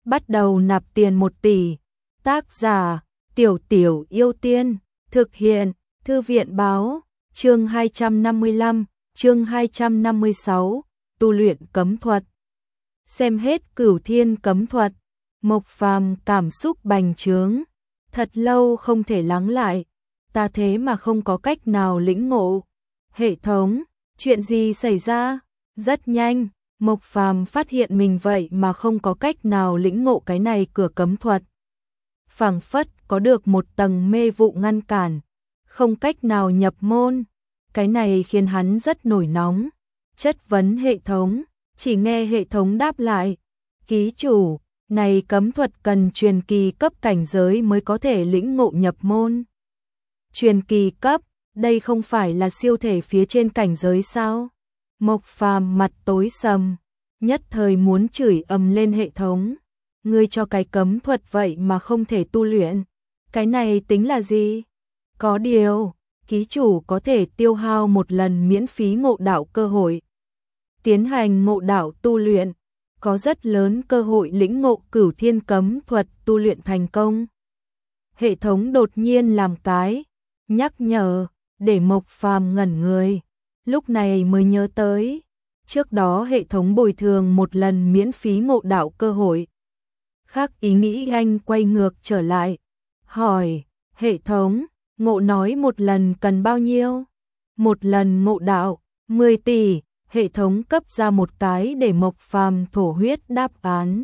bắt đầu nạp tiền 1 tỷ. Tác giả: Tiểu Tiểu Yêu Tiên. Thực hiện: Thư viện báo. Chương 255, chương 256, tu luyện cấm thuật. Xem hết Cửu Thiên cấm thuật, Mộc Phàm cảm xúc bành trướng. Thật lâu không thể lắng lại, ta thế mà không có cách nào lĩnh ngộ. Hệ thống, chuyện gì xảy ra? Rất nhanh, Mộc Phàm phát hiện mình vậy mà không có cách nào lĩnh ngộ cái này cửa cấm thuật. Phảng phất có được một tầng mê vụ ngăn cản, không cách nào nhập môn. Cái này khiến hắn rất nổi nóng, chất vấn hệ thống, chỉ nghe hệ thống đáp lại: ký chủ, này cấm thuật cần truyền kỳ cấp cảnh giới mới có thể lĩnh ngộ nhập môn. Truyền kỳ cấp, đây không phải là siêu thể phía trên cảnh giới sao? Mộc Phàm mặt tối sầm, nhất thời muốn chửi ầm lên hệ thống. Ngươi cho cái cấm thuật vậy mà không thể tu luyện, cái này tính là gì? Có điều, ký chủ có thể tiêu hao một lần miễn phí ngộ đạo cơ hội. Tiến hành ngộ đạo tu luyện, có rất lớn cơ hội lĩnh ngộ Cửu Thiên cấm thuật tu luyện thành công. Hệ thống đột nhiên làm cái nhắc nhở, để Mộc Phàm ngẩn người, lúc này mới nhớ tới, trước đó hệ thống bồi thường một lần miễn phí ngộ đạo cơ hội. Khác ý nghĩ anh quay ngược trở lại, hỏi, hệ thống, ngộ nói một lần cần bao nhiêu? Một lần ngộ đạo, 10 tỷ, hệ thống cấp ra một cái để Mộc Phàm thổ huyết đáp án.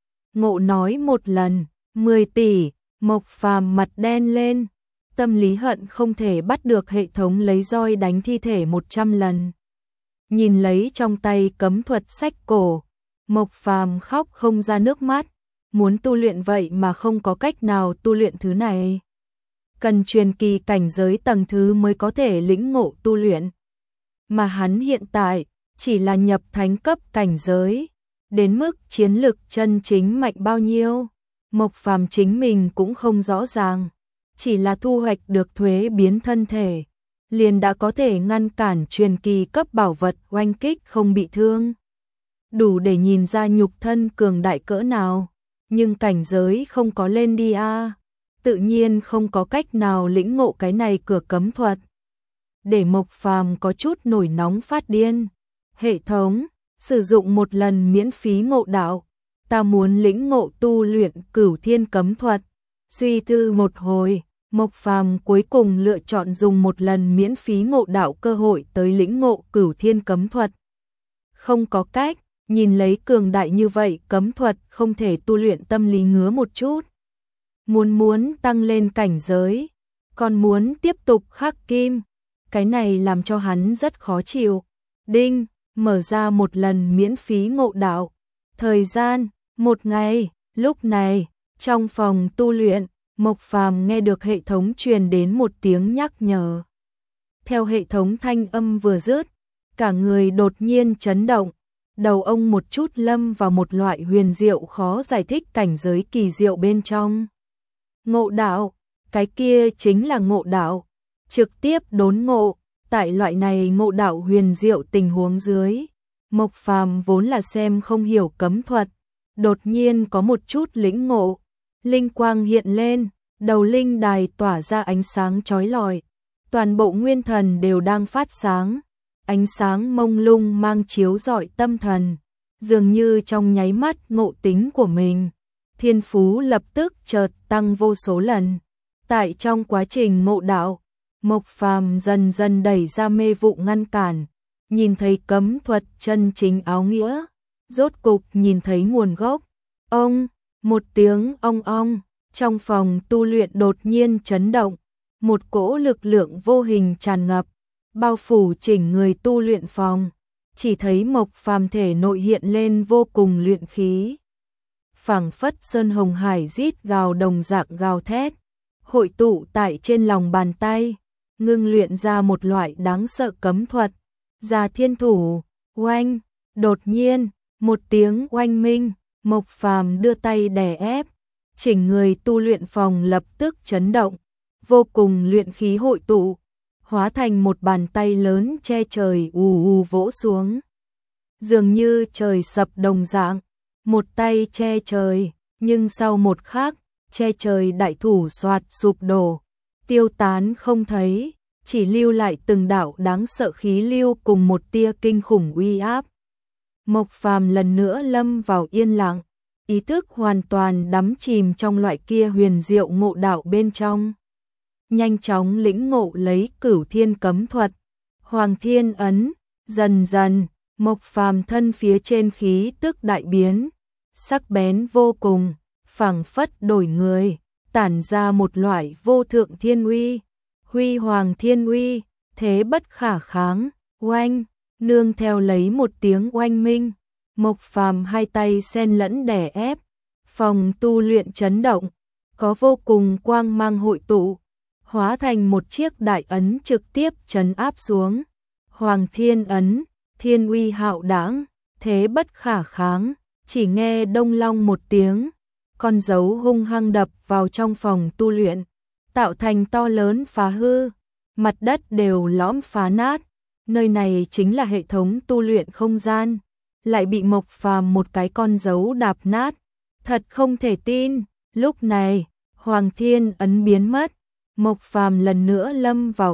Ngộ nói một lần, 10 tỷ, Mộc Phàm mặt đen lên, tâm lý hận không thể bắt được hệ thống lấy roi đánh thi thể 100 lần. Nhìn lấy trong tay cấm thuật sách cổ, Mộc Phàm khóc không ra nước mắt, muốn tu luyện vậy mà không có cách nào tu luyện thứ này. Cần truyền kỳ cảnh giới tầng thứ mới có thể lĩnh ngộ tu luyện. Mà hắn hiện tại chỉ là nhập thánh cấp cảnh giới, đến mức chiến lực chân chính mạnh bao nhiêu, Mộc Phàm chính mình cũng không rõ ràng, chỉ là thu hoạch được thuế biến thân thể, liền đã có thể ngăn cản truyền kỳ cấp bảo vật oanh kích không bị thương. Đủ để nhìn ra nhục thân cường đại cỡ nào, nhưng cảnh giới không có lên đi a, tự nhiên không có cách nào lĩnh ngộ cái này cửa cấm thuật. Để Mộc Phàm có chút nổi nóng phát điên. Hệ thống, sử dụng một lần miễn phí ngộ đạo, ta muốn lĩnh ngộ tu luyện Cửu Thiên cấm thuật. Suy tư một hồi, Mộc Phàm cuối cùng lựa chọn dùng một lần miễn phí ngộ đạo cơ hội tới lĩnh ngộ Cửu Thiên cấm thuật. Không có cách, nhìn lấy cường đại như vậy cấm thuật không thể tu luyện tâm lý ngứa một chút. Muốn tăng lên cảnh giới, còn muốn tiếp tục khắc kim, cái này làm cho hắn rất khó chịu. Đinh, mở ra một lần miễn phí ngộ đạo. Thời gian, 1 ngày. Lúc này, trong phòng tu luyện, Mộc Phàm nghe được hệ thống truyền đến một tiếng nhắc nhở. Theo hệ thống thanh âm vừa dứt, cả người đột nhiên chấn động, đầu ông một chút lâm vào một loại huyền diệu khó giải thích cảnh giới kỳ diệu bên trong. Ngộ đạo, cái kia chính là ngộ đạo, trực tiếp đốn ngộ. Tại loại này ngộ đạo huyền diệu tình huống dưới, Mộc Phàm vốn là xem không hiểu cấm thuật, đột nhiên có một chút lĩnh ngộ, linh quang hiện lên, đầu linh đài tỏa ra ánh sáng chói lọi, toàn bộ nguyên thần đều đang phát sáng, ánh sáng mông lung mang chiếu rọi tâm thần, dường như trong nháy mắt ngộ tính của mình, thiên phú lập tức chợt tăng vô số lần. Tại trong quá trình ngộ đạo, Mộc Phàm dần dần đẩy ra mê vụ ngăn cản, nhìn thấy cấm thuật chân chính áo nghĩa, rốt cục nhìn thấy nguồn gốc. Ông, một tiếng ong ong, trong phòng tu luyện đột nhiên chấn động, một cỗ lực lượng vô hình tràn ngập, bao phủ chỉnh người tu luyện phòng, chỉ thấy Mộc Phàm thể nội hiện lên vô cùng luyện khí. Phảng phất sơn hồng hải rít gào đồng dạng gào thét, hội tụ tại trên lòng bàn tay, ngưng luyện ra một loại đáng sợ cấm thuật. Già thiên thủ, oanh, đột nhiên, một tiếng oanh minh, Mộc Phàm đưa tay đè ép, chỉnh người tu luyện phòng lập tức chấn động, vô cùng luyện khí hội tụ, hóa thành một bàn tay lớn che trời ù ù vỗ xuống. Dường như trời sập đồng dạng, một tay che trời, Nhưng sau một khắc, che trời đại thủ xoạt sụp đổ, tiêu tán không thấy, chỉ lưu lại từng đạo đáng sợ khí lưu cùng một tia kinh khủng uy áp. Mộc Phàm lần nữa lâm vào yên lặng, ý thức hoàn toàn đắm chìm trong loại kia huyền diệu ngộ đạo bên trong. Nhanh chóng lĩnh ngộ lấy Cửu Thiên cấm thuật, Hoàng Thiên ấn, dần dần, Mộc Phàm thân phía trên khí tức đại biến, sắc bén vô cùng, phảng phất đổi người, tản ra một loại vô thượng thiên uy, huy hoàng thiên uy, thế bất khả kháng. Oanh, nương theo lấy một tiếng oanh minh, Mộc Phàm hai tay xen lẫn đè ép, phòng tu luyện chấn động, có vô cùng quang mang hội tụ, hóa thành một chiếc đại ấn trực tiếp trấn áp xuống. Hoàng Thiên ấn, thiên uy hạo đãng, thế bất khả kháng, chỉ nghe đông long một tiếng, con dấu hung hăng đập vào trong phòng tu luyện, tạo thành to lớn phá hư, mặt đất đều lõm phá nát. Nơi này chính là hệ thống tu luyện không gian, lại bị Mộc Phàm một cái con dấu đạp nát, thật không thể tin. Lúc này, Hoàng Thiên ấn biến mất, Mộc Phàm lần nữa lâm vào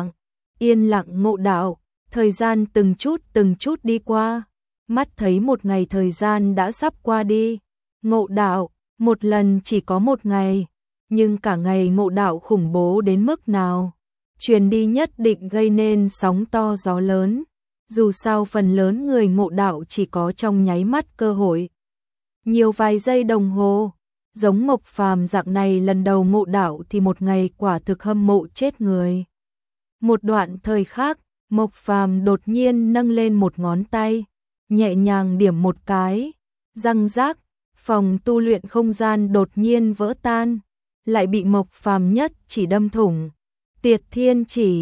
yên lặng ngộ đạo, thời gian từng chút đi qua, mắt thấy một ngày thời gian đã sắp qua đi. Ngộ đạo, một lần chỉ có một ngày, nhưng cả ngày ngộ đạo khủng bố đến mức nào, truyền đi nhất định gây nên sóng to gió lớn. Dù sao phần lớn người ngộ đạo chỉ có trong nháy mắt cơ hội, nhiều vài giây đồng hồ. Giống Mộc Phàm dạng này lần đầu ngộ đạo thì một ngày quả thực hâm mộ chết người. Một đoạn thời khác, Mộc Phàm đột nhiên nâng lên một ngón tay, nhẹ nhàng điểm một cái, răng rác, phòng tu luyện không gian đột nhiên vỡ tan, lại bị Mộc Phàm nhất chỉ đâm thủng. Tiệt thiên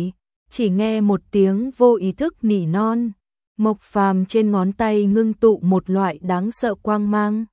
chỉ nghe một tiếng vô ý thức nỉ non, Mộc Phàm trên ngón tay ngưng tụ một loại đáng sợ quang mang.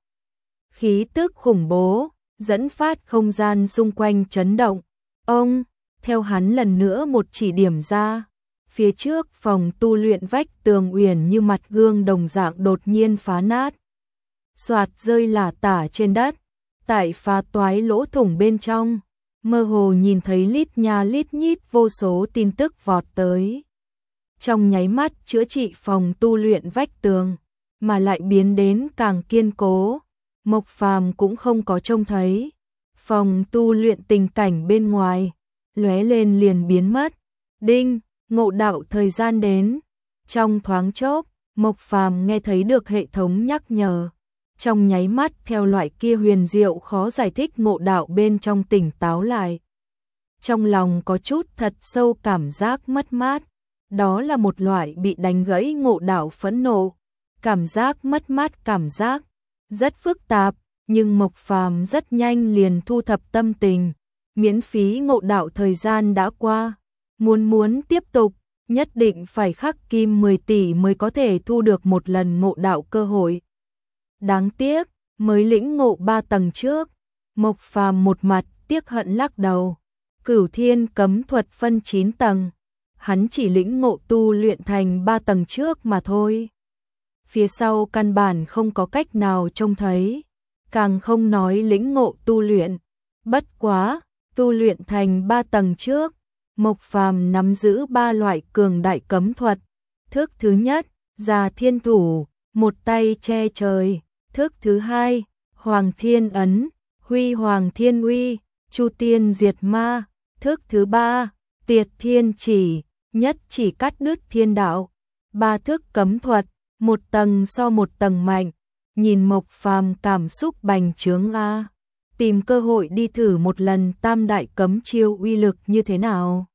Khí tức khủng bố, dẫn phát không gian xung quanh chấn động. Ông, theo hắn lần nữa một chỉ điểm ra, phía trước phòng tu luyện vách tường uyển như mặt gương đồng dạng đột nhiên phá nát. Soạt rơi lả tả trên đất, tại phá toái lỗ thủng bên trong, mơ hồ nhìn thấy lít nha lít nhít vô số tin tức vọt tới. Trong nháy mắt chữa trị phòng tu luyện vách tường, mà lại biến đến càng kiên cố. Mộc Phàm cũng không có trông thấy phòng tu luyện tình cảnh bên ngoài, lóe lên liền biến mất. Đinh, ngộ đạo thời gian đến. Trong thoáng chốc, Mộc Phàm nghe thấy được hệ thống nhắc nhở. Trong nháy mắt theo loại kia huyền diệu khó giải thích ngộ đạo bên trong tỉnh táo lại. Trong lòng có chút thật sâu cảm giác mất mát. Đó là một loại bị đánh gãy ngộ đạo phẫn nộ. Cảm giác mất mát, cảm giác rất phức tạp, nhưng Mộc Phàm rất nhanh liền thu thập tâm tình. Miễn phí ngộ đạo thời gian đã qua, muốn tiếp tục, nhất định phải khắc kim 10 tỷ mới có thể thu được một lần ngộ đạo cơ hội. Đáng tiếc, mới lĩnh ngộ 3 tầng trước, Mộc Phàm một mặt tiếc hận lắc đầu. Cửu Thiên cấm thuật phân 9 tầng, hắn chỉ lĩnh ngộ tu luyện thành 3 tầng trước mà thôi. Phía sau căn bản không có cách nào trông thấy, càng không nói lĩnh ngộ tu luyện. Bất quá, tu luyện thành 3 tầng trước, Mộc Phàm nắm giữ 3 loại cường đại cấm thuật. Thức thứ nhất, Già Thiên Thủ, một tay che trời. Thức thứ hai, Hoàng Thiên ấn, huy hoàng thiên uy, chu tiên diệt ma. Thức thứ ba, Tiệt thiên chỉ, nhất chỉ cắt đứt thiên đạo. 3 thức cấm thuật, một tầng so một tầng mạnh. Nhìn Mộc Phàm cảm xúc bành trướng a, tìm cơ hội đi thử một lần tam đại cấm chiêu uy lực như thế nào.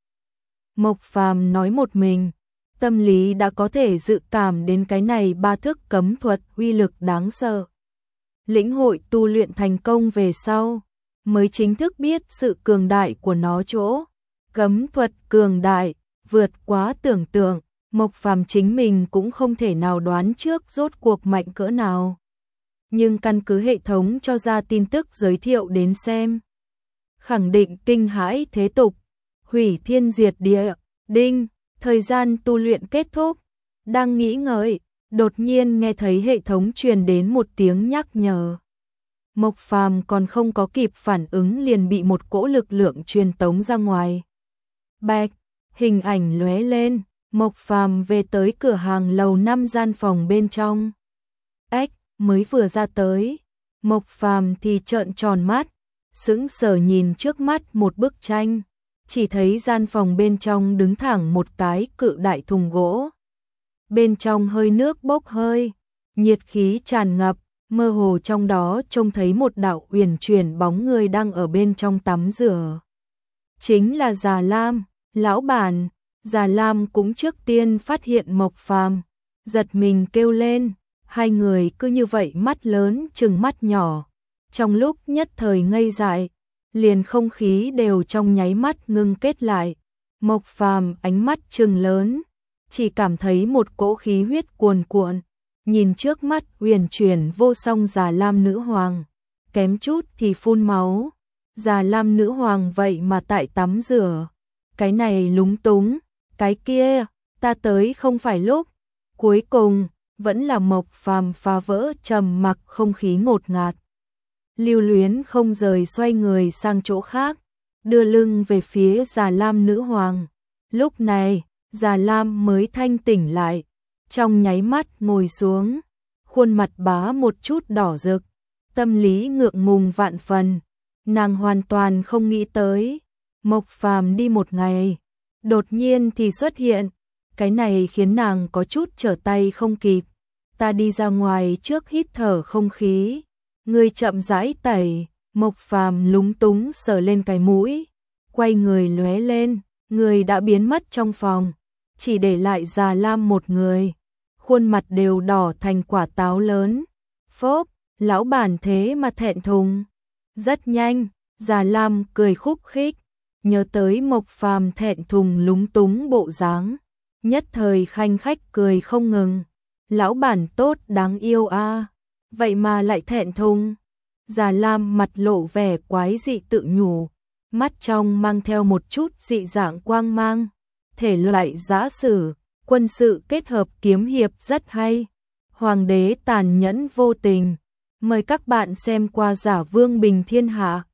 Mộc Phàm nói một mình, tâm lý đã có thể dự cảm đến cái này 3 thức cấm thuật uy lực đáng sợ. Lĩnh hội tu luyện thành công về sau, mới chính thức biết sự cường đại của nó chỗ. Cấm thuật cường đại, vượt quá tưởng tượng, Mộc Phàm chính mình cũng không thể nào đoán trước rốt cuộc mạnh cỡ nào. Nhưng căn cứ hệ thống cho ra tin tức giới thiệu đến xem, khẳng định kinh hãi thế tục, hủy thiên diệt địa. Đinh, thời gian tu luyện kết thúc. Đang nghĩ ngợi, đột nhiên nghe thấy hệ thống truyền đến một tiếng nhắc nhở. Mộc Phàm còn không có kịp phản ứng liền bị một cỗ lực lượng truyền tống ra ngoài. Bạch, hình ảnh lóe lên, Mộc Phàm về tới cửa hàng lầu 5 gian phòng bên trong. Ếch, mới vừa ra tới, Mộc Phàm thì trợn tròn mắt, sững sờ nhìn trước mắt một bức tranh, chỉ thấy gian phòng bên trong đứng thẳng một cái cự đại thùng gỗ. Bên trong hơi nước bốc hơi, nhiệt khí tràn ngập, mơ hồ trong đó trông thấy một đạo uyển chuyển bóng người đang ở bên trong tắm rửa. Chính là Già Lam, lão bản. Già Lam cũng trước tiên phát hiện Mộc Phàm, giật mình kêu lên, hai người cứ như vậy mắt lớn trừng mắt nhỏ, trong lúc nhất thời ngây dại, liền không khí đều trong nháy mắt ngưng kết lại. Mộc Phàm ánh mắt trừng lớn, chỉ cảm thấy một cỗ khí huyết cuồn cuộn, nhìn trước mắt uyển chuyển vô song Già Lam nữ hoàng, kém chút thì phun máu. Già Lam nữ hoàng vậy mà tại tắm rửa, cái này lúng túng, cái kia, ta tới không phải lúc. Cuối cùng, vẫn là Mộc Phàm phá vỡ trầm mặc không khí ngột ngạt. Lưu Luyến không rời xoay người sang chỗ khác, đưa lưng về phía Già Lam nữ hoàng. Lúc này, Già Lam mới thanh tỉnh lại, trong nháy mắt ngồi xuống, khuôn mặt bá một chút đỏ rực, tâm lý ngượng ngùng vạn phần. Nàng hoàn toàn không nghĩ tới, Mộc Phàm đi một ngày, đột nhiên thì xuất hiện, cái này khiến nàng có chút trở tay không kịp. Ta đi ra ngoài trước hít thở không khí, ngươi chậm rãi tẩy. Mộc Phàm lúng túng sờ lên cái mũi, quay người lóe lên, người đã biến mất trong phòng, chỉ để lại Già Lam một người, khuôn mặt đều đỏ thành quả táo lớn. Phốp, lão bản thế mà thẹn thùng. Rất nhanh, Già Lam cười khúc khích, nhớ tới Mộc Phàm thẹn thùng lúng túng bộ dáng, nhất thời khanh khách cười không ngừng. Lão bản tốt đáng yêu a, vậy mà lại thẹn thùng. Già Lam mặt lộ vẻ quái dị tự nhủ, mắt trong mang theo một chút dị dạng quang mang, thể loại giã sử, quân sự kết hợp kiếm hiệp rất hay. Hoàng đế tàn nhẫn vô tình. Mời các bạn xem qua Giả Vương Bình Thiên Hạ.